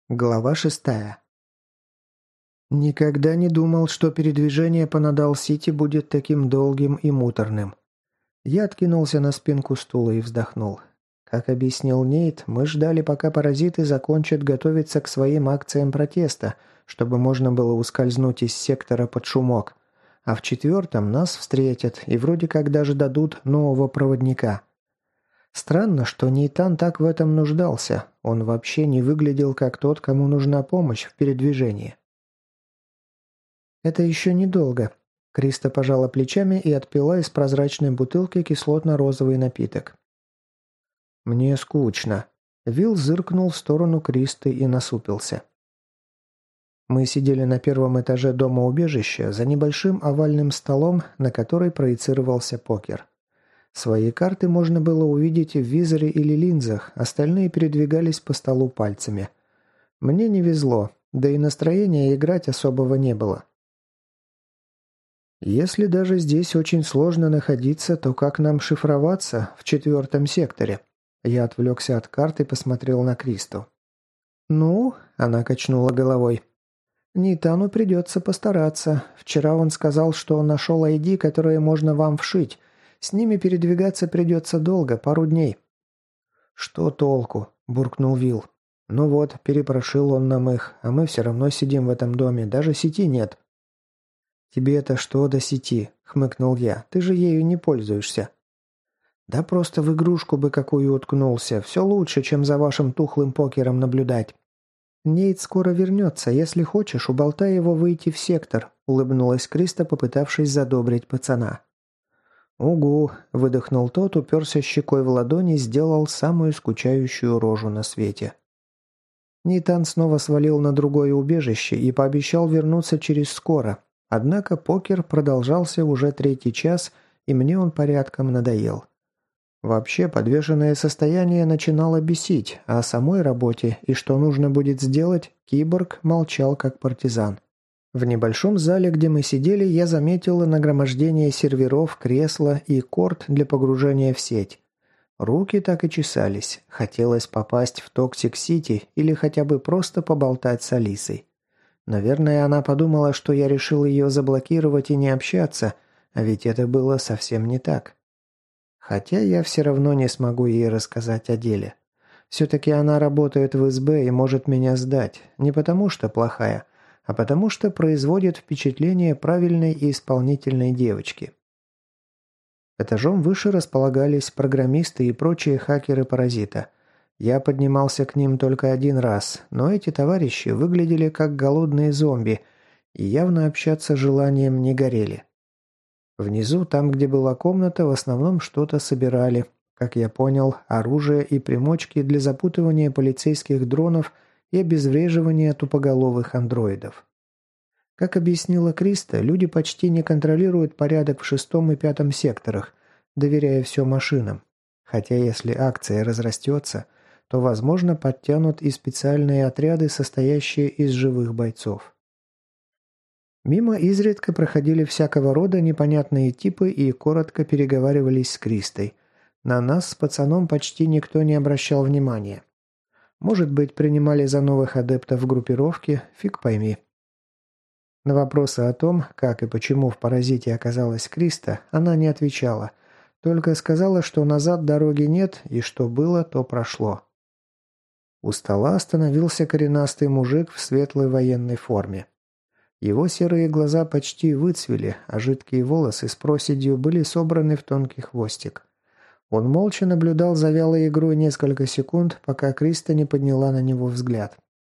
Глава 6. Никогда не думал, что передвижение по Надал-Сити будет таким долгим и муторным. Я откинулся на спинку стула и вздохнул. Как объяснил Нейт, мы ждали, пока паразиты закончат готовиться к своим акциям протеста, чтобы можно было ускользнуть из сектора под шумок. А в 4-м нас встретят и вроде как даже дадут нового проводника. Странно, что Нейтан так в этом нуждался. Он вообще не выглядел как тот, кому нужна помощь в передвижении. «Это еще недолго». Криста пожала плечами и отпила из прозрачной бутылки кислотно-розовый напиток. «Мне скучно». Вилл зыркнул в сторону Кристы и насупился. Мы сидели на 1-м этаже дома-убежища за небольшим овальным столом, на который проецировался покер. Свои карты можно было увидеть в визоре или линзах, остальные передвигались по столу пальцами. Мне не везло, да и настроения играть особого не было. Если даже здесь очень сложно находиться, то как нам шифроваться в 4-м секторе? Я отвлекся от карты и посмотрел на Кристу. «Ну?» – она качнула головой. «Нейтану придется постараться. Вчера он сказал, что он нашел ID, которые можно вам вшить. С ними передвигаться придется долго, пару дней». «Что толку?» – буркнул Вилл. «Ну вот, перепрошил он нам их, а мы все равно сидим в этом доме, даже сети нет». «Тебе-то что до сети?» – хмыкнул я. «Ты же ею не пользуешься». «Да просто в игрушку бы какую уткнулся. Все лучше, чем за вашим тухлым покером наблюдать». «Нейт скоро вернется. Если хочешь, уболтай его выйти в сектор», – улыбнулась Криста, попытавшись задобрить пацана. «Угу», – выдохнул тот, уперся щекой в ладони и сделал самую скучающую рожу на свете. Нейтан снова свалил на другое убежище и пообещал вернуться через скоро. Однако покер продолжался уже 3-й час, и мне он порядком надоел. Вообще, подвешенное состояние начинало бесить, а о самой работе и что нужно будет сделать, киборг молчал как партизан. В небольшом зале, где мы сидели, я заметил нагромождение серверов, кресла и корт для погружения в сеть. Руки так и чесались. Хотелось попасть в Токсик-Сити или хотя бы просто поболтать с Алисой. Наверное, она подумала, что я решил ее заблокировать и не общаться, а ведь это было совсем не так. Хотя я все равно не смогу ей рассказать о деле. Все-таки она работает в СБ и может меня сдать. Не потому что плохая, а потому что производит впечатление правильной и исполнительной девочки. Этажом выше располагались программисты и прочие хакеры-паразита. Я поднимался к ним только один раз, но эти товарищи выглядели как голодные зомби и явно общаться желанием не горели. Внизу, там, где была комната, в основном что-то собирали. Как я понял, оружие и примочки для запутывания полицейских дронов и обезвреживания тупоголовых андроидов. Как объяснила Криста, люди почти не контролируют порядок в 6-м и 5-м секторах, доверяя все машинам. Хотя если акция разрастется, то, возможно, подтянут и специальные отряды, состоящие из живых бойцов. Мимо изредка проходили всякого рода непонятные типы и коротко переговаривались с Кристой. На нас с пацаном почти никто не обращал внимания. Может быть, принимали за новых адептов группировки, фиг пойми. На вопросы о том, как и почему в паразите оказалась Криста, она не отвечала, только сказала, что назад дороги нет и что было, то прошло. У стола остановился коренастый мужик в светлой военной форме. Его серые глаза почти выцвели, а жидкие волосы с проседью были собраны в тонкий хвостик. Он молча наблюдал за вялой игрой несколько секунд, пока Криста не подняла на него взгляд.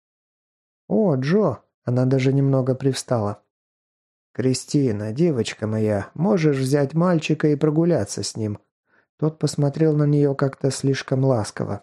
«О, Джо!» – она даже немного привстала. «Кристина, девочка моя, можешь взять мальчика и прогуляться с ним?» Тот посмотрел на нее как-то слишком ласково.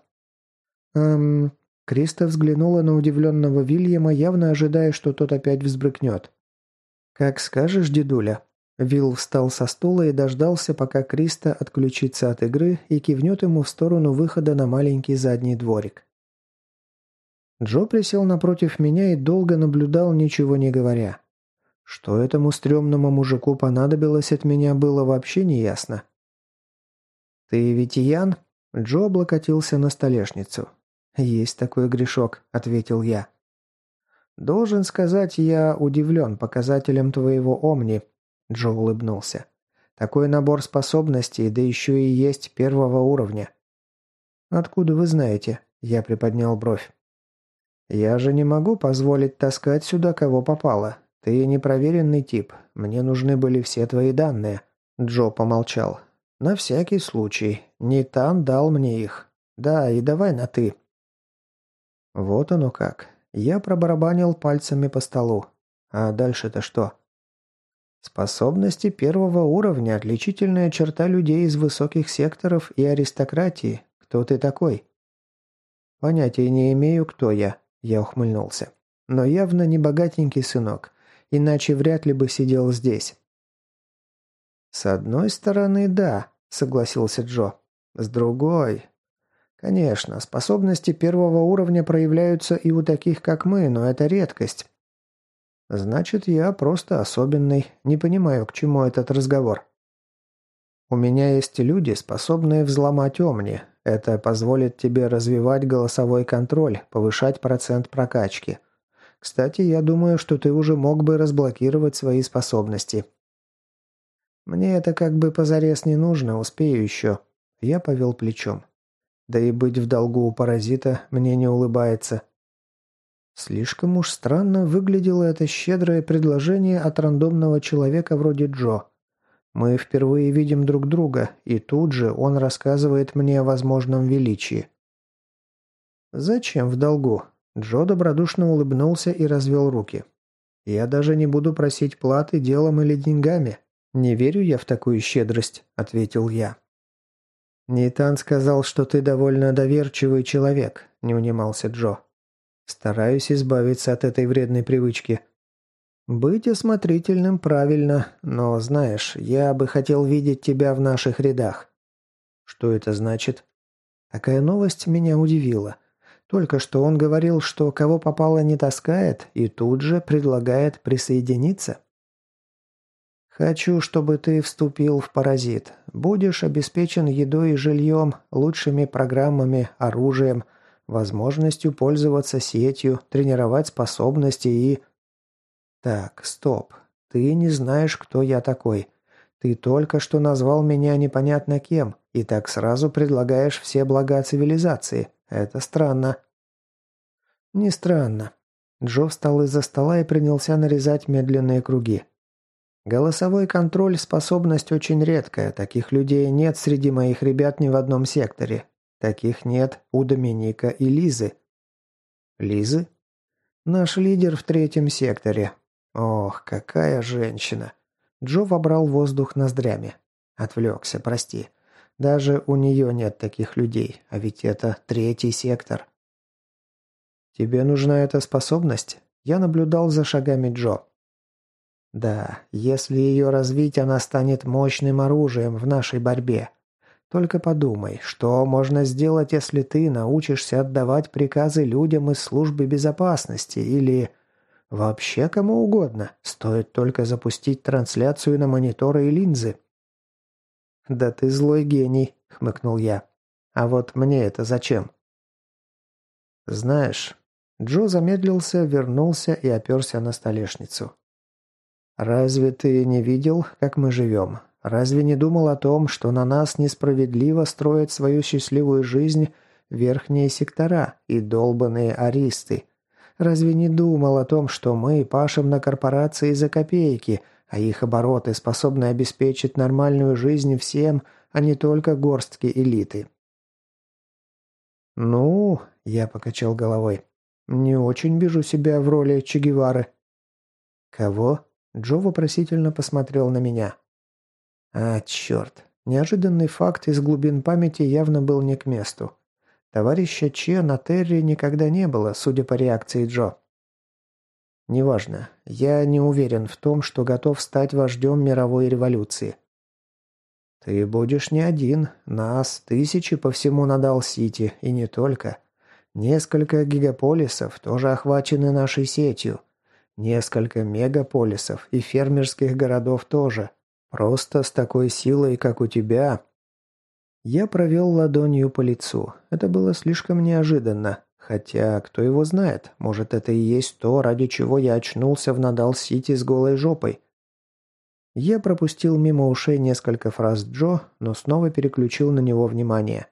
Криста взглянула на удивленного Вильяма, явно ожидая, что тот опять взбрыкнет. «Как скажешь, дедуля». Вилл встал со стула и дождался, пока Криста отключится от игры и кивнет ему в сторону выхода на маленький задний дворик. Джо присел напротив меня и долго наблюдал, ничего не говоря. Что этому стрёмному мужику понадобилось от меня, было вообще неясно. «Ты ведь Ян?» Джо облокотился на столешницу. «Есть такой грешок», — ответил я. «Должен сказать, я удивлен показателем твоего Омни», – Джо улыбнулся. «Такой набор способностей, да еще и есть первого уровня». «Откуда вы знаете?» – я приподнял бровь. «Я же не могу позволить таскать сюда кого попало. Ты непроверенный тип. Мне нужны были все твои данные». Джо помолчал. «На всякий случай. Нейтан дал мне их. Да, и давай на «ты». Вот оно как. Я пробарабанил пальцами по столу. А дальше-то что? Способности первого уровня – отличительная черта людей из высоких секторов и аристократии. Кто ты такой? Понятия не имею, кто я ухмыльнулся. Но явно не богатенький сынок, иначе вряд ли бы сидел здесь. С одной стороны, да, согласился Джо. С другой... Конечно, способности первого уровня проявляются и у таких, как мы, но это редкость. Значит, я просто особенный, не понимаю, к чему этот разговор. У меня есть люди, способные взломать Омни. Это позволит тебе развивать голосовой контроль, повышать процент прокачки. Кстати, я думаю, что ты уже мог бы разблокировать свои способности. Мне это как бы позарез не нужно, успею еще. Я повел плечом. Да и быть в долгу у паразита мне не улыбается. Слишком уж странно выглядело это щедрое предложение от рандомного человека вроде Джо. Мы впервые видим друг друга, и тут же он рассказывает мне о возможном величии. «Зачем в долгу?» Джо добродушно улыбнулся и развел руки. «Я даже не буду просить платы делом или деньгами. Не верю я в такую щедрость», — ответил я. «Нейтан сказал, что ты довольно доверчивый человек», – не унимался Джо. «Стараюсь избавиться от этой вредной привычки». «Быть осмотрительным правильно, но, знаешь, я бы хотел видеть тебя в наших рядах». «Что это значит?» Такая новость меня удивила. Только что он говорил, что кого попало не таскает, и тут же предлагает присоединиться. «Хочу, чтобы ты вступил в паразит. Будешь обеспечен едой и жильем, лучшими программами, оружием, возможностью пользоваться сетью, тренировать способности и...» «Так, стоп. Ты не знаешь, кто я такой. Ты только что назвал меня непонятно кем, и так сразу предлагаешь все блага цивилизации. Это странно». «Не странно». Джо встал из-за стола и принялся нарезать медленные круги. Голосовой контроль – способность очень редкая. Таких людей нет среди моих ребят ни в одном секторе. Таких нет у Доминика и Лизы. Лизы? Наш лидер в 3-м секторе. Ох, какая женщина. Джо вобрал воздух ноздрями. Отвлекся, прости. Даже у нее нет таких людей, а ведь это 3-й сектор. Тебе нужна эта способность? Я наблюдал за шагами Джо. Да, если ее развить, она станет мощным оружием в нашей борьбе. Только подумай, что можно сделать, если ты научишься отдавать приказы людям из службы безопасности или... Вообще кому угодно, стоит только запустить трансляцию на мониторы и линзы. «Да ты злой гений», — хмыкнул я. «А вот мне это зачем?» «Знаешь...» Джо замедлился, вернулся и оперся на столешницу. «Разве ты не видел, как мы живем? Разве не думал о том, что на нас несправедливо строят свою счастливую жизнь верхние сектора и долбанные аристы? Разве не думал о том, что мы пашем на корпорации за копейки, а их обороты способны обеспечить нормальную жизнь всем, а не только горстке элиты?» «Ну...» – я покачал головой. «Не очень вижу себя в роли Че Гевары». «Кого?» Джо вопросительно посмотрел на меня. А, черт. Неожиданный факт из глубин памяти явно был не к месту. Товарища Че на Терре никогда не было, судя по реакции Джо. «Неважно. Я не уверен в том, что готов стать вождем мировой революции». «Ты будешь не один. Нас тысячи по всему Надал-Сити, и не только. Несколько гигаполисов тоже охвачены нашей сетью. Несколько мегаполисов и фермерских городов тоже. Просто с такой силой, как у тебя...» Я провел ладонью по лицу. Это было слишком неожиданно. Хотя, кто его знает, может, это и есть то, ради чего я очнулся в Надал-Сити с голой жопой. Я пропустил мимо ушей несколько фраз Джо, но снова переключил на него внимание.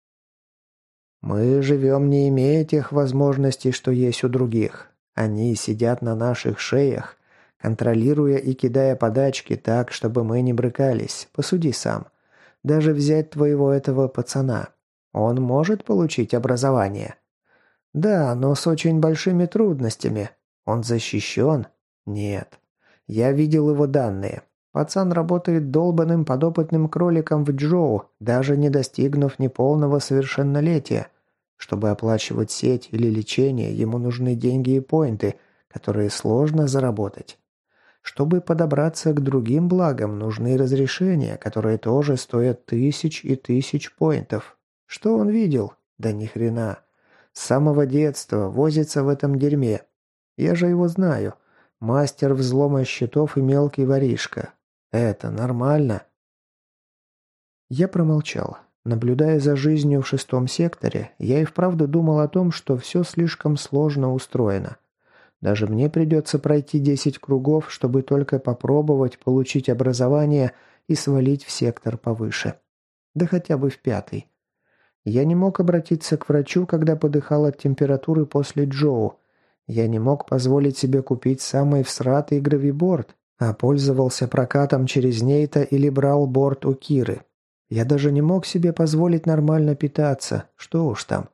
«Мы живем, не имея тех возможностей, что есть у других. Они сидят на наших шеях, контролируя и кидая подачки так, чтобы мы не брыкались. Посуди сам. Даже взять твоего этого пацана. Он может получить образование? Да, но с очень большими трудностями. Он защищен? Нет. Я видел его данные. Пацан работает долбанным подопытным кроликом в Джоу, даже не достигнув неполного совершеннолетия. Чтобы оплачивать сеть или лечение, ему нужны деньги и поинты, которые сложно заработать. Чтобы подобраться к другим благам, нужны разрешения, которые тоже стоят тысяч и тысяч поинтов. Что он видел? Да ни хрена. С самого детства возится в этом дерьме. Я же его знаю. Мастер взлома счетов и мелкий воришка. Это нормально?» Я промолчал. Наблюдая за жизнью в шестом секторе, я и вправду думал о том, что все слишком сложно устроено. Даже мне придется пройти 10 кругов, чтобы только попробовать получить образование и свалить в сектор повыше. Да хотя бы в 5-й. Я не мог обратиться к врачу, когда подыхал от температуры после Джоу. Я не мог позволить себе купить самый всратый гравиборд, а пользовался прокатом через Нейта или брал борт у Киры. Я даже не мог себе позволить нормально питаться, что уж там.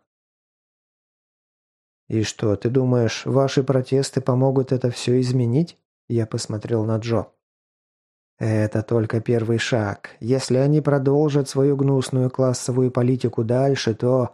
«И что, ты думаешь, ваши протесты помогут это все изменить?» Я посмотрел на Джо. «Это только первый шаг. Если они продолжат свою гнусную классовую политику дальше, то...»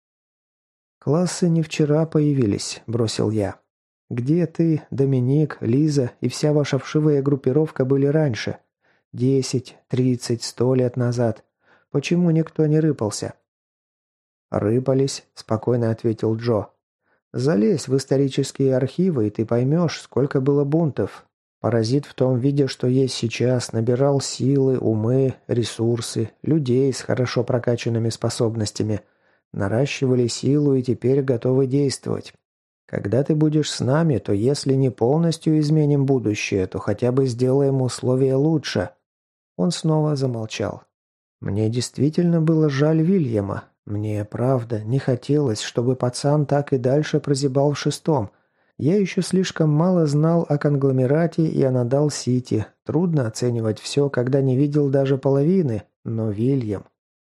«Классы не вчера появились», – бросил я. «Где ты, Доминик, Лиза и вся ваша вшивая группировка были раньше? 10, 30, 100 лет назад. Почему никто не рыпался?» «Рыпались», – спокойно ответил Джо. «Залезь в исторические архивы, и ты поймешь, сколько было бунтов. Паразит в том виде, что есть сейчас, набирал силы, умы, ресурсы, людей с хорошо прокачанными способностями. Наращивали силу и теперь готовы действовать. Когда ты будешь с нами, то если не полностью изменим будущее, то хотя бы сделаем условия лучше». Он снова замолчал. Мне действительно было жаль Вильяма. Мне, правда, не хотелось, чтобы пацан так и дальше прозябал в шестом. Я еще слишком мало знал о конгломерате и о Надал-Сити. Трудно оценивать все, когда не видел даже половины, но Вильям...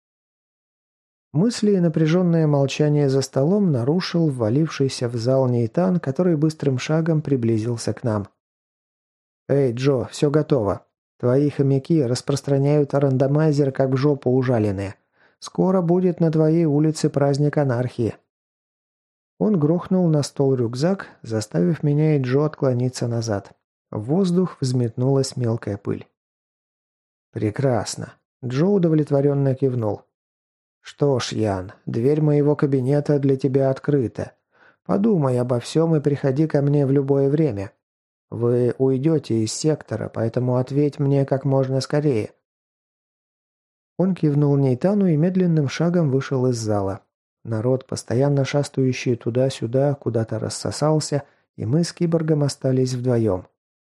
Мысли и напряженное молчание за столом нарушил ввалившийся в зал Нейтан, который быстрым шагом приблизился к нам. «Эй, Джо, все готово. Твои хомяки распространяют рандомайзер, как в жопу ужаленные. Скоро будет на твоей улице праздник анархии». Он грохнул на стол рюкзак, заставив меня и Джо отклониться назад. В воздух взметнулась мелкая пыль. «Прекрасно». Джо удовлетворенно кивнул. «Что ж, Ян, дверь моего кабинета для тебя открыта. Подумай обо всем и приходи ко мне в любое время. Вы уйдете из сектора, поэтому ответь мне как можно скорее». Он кивнул Нейтану и медленным шагом вышел из зала. Народ, постоянно шастающий туда-сюда, куда-то рассосался, и мы с киборгом остались вдвоем.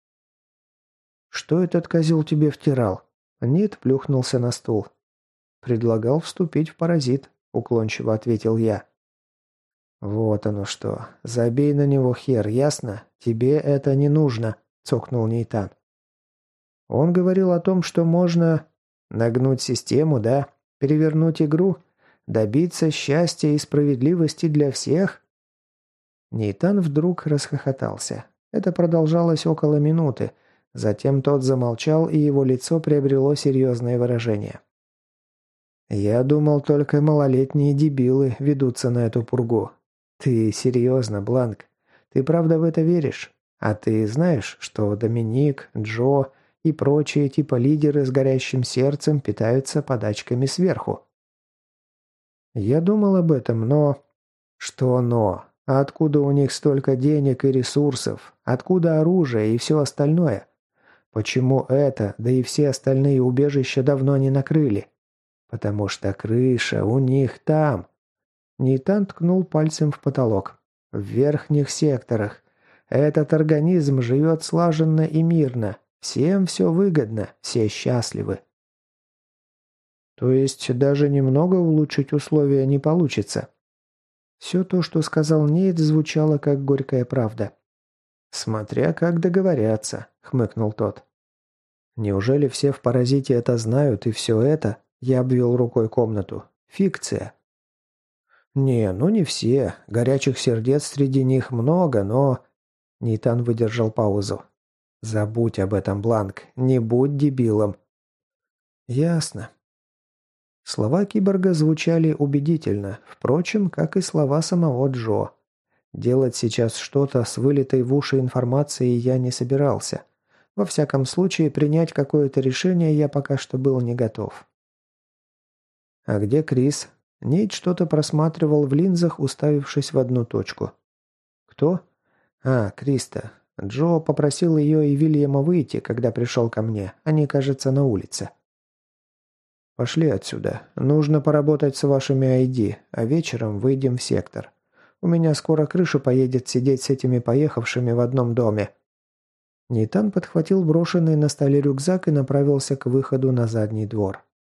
«Что этот козел тебе втирал?» Нит плюхнулся на стул. «Предлагал вступить в паразит», — уклончиво ответил я. «Вот оно что. Забей на него хер, ясно? Тебе это не нужно», — цокнул Нейтан. «Он говорил о том, что можно нагнуть систему, да? Перевернуть игру? Добиться счастья и справедливости для всех?» Нейтан вдруг расхохотался. Это продолжалось около минуты. Затем тот замолчал, и его лицо приобрело серьезное выражение. «Я думал, только малолетние дебилы ведутся на эту пургу. Ты серьезно, Бланк? Ты правда в это веришь? А ты знаешь, что Доминик, Джо и прочие типа лидеры с горящим сердцем питаются подачками сверху?» «Я думал об этом, но...» «Что но? А откуда у них столько денег и ресурсов? Откуда оружие и все остальное? Почему это, да и все остальные убежища давно не накрыли? Потому что крыша у них там. Нейтан ткнул пальцем в потолок. В верхних секторах. Этот организм живет слаженно и мирно. Всем все выгодно, все счастливы. То есть даже немного улучшить условия не получится. Все то, что сказал Нейт, звучало как горькая правда. «Смотря как договорятся», — хмыкнул тот. «Неужели все в паразите это знают, и все это?» — я обвел рукой комнату. «Фикция». «Не, ну не все. Горячих сердец среди них много, но...» Нейтан выдержал паузу. «Забудь об этом, Бланк. Не будь дебилом». «Ясно». Слова киборга звучали убедительно, впрочем, как и слова самого Джо. Делать сейчас что-то с вылитой в уши информацией я не собирался. Во всяком случае, принять какое-то решение я пока что был не готов. «А где Крис?» Нейт что-то просматривал в линзах, уставившись в одну точку. «Кто?» «А, Криста. Джо попросил ее и Вильяма выйти, когда пришел ко мне. Они, кажется, на улице». «Пошли отсюда. Нужно поработать с вашими ID, а вечером выйдем в сектор. У меня скоро крыша поедет сидеть с этими поехавшими в одном доме». Нейтан подхватил брошенный на столе рюкзак и направился к выходу на задний двор.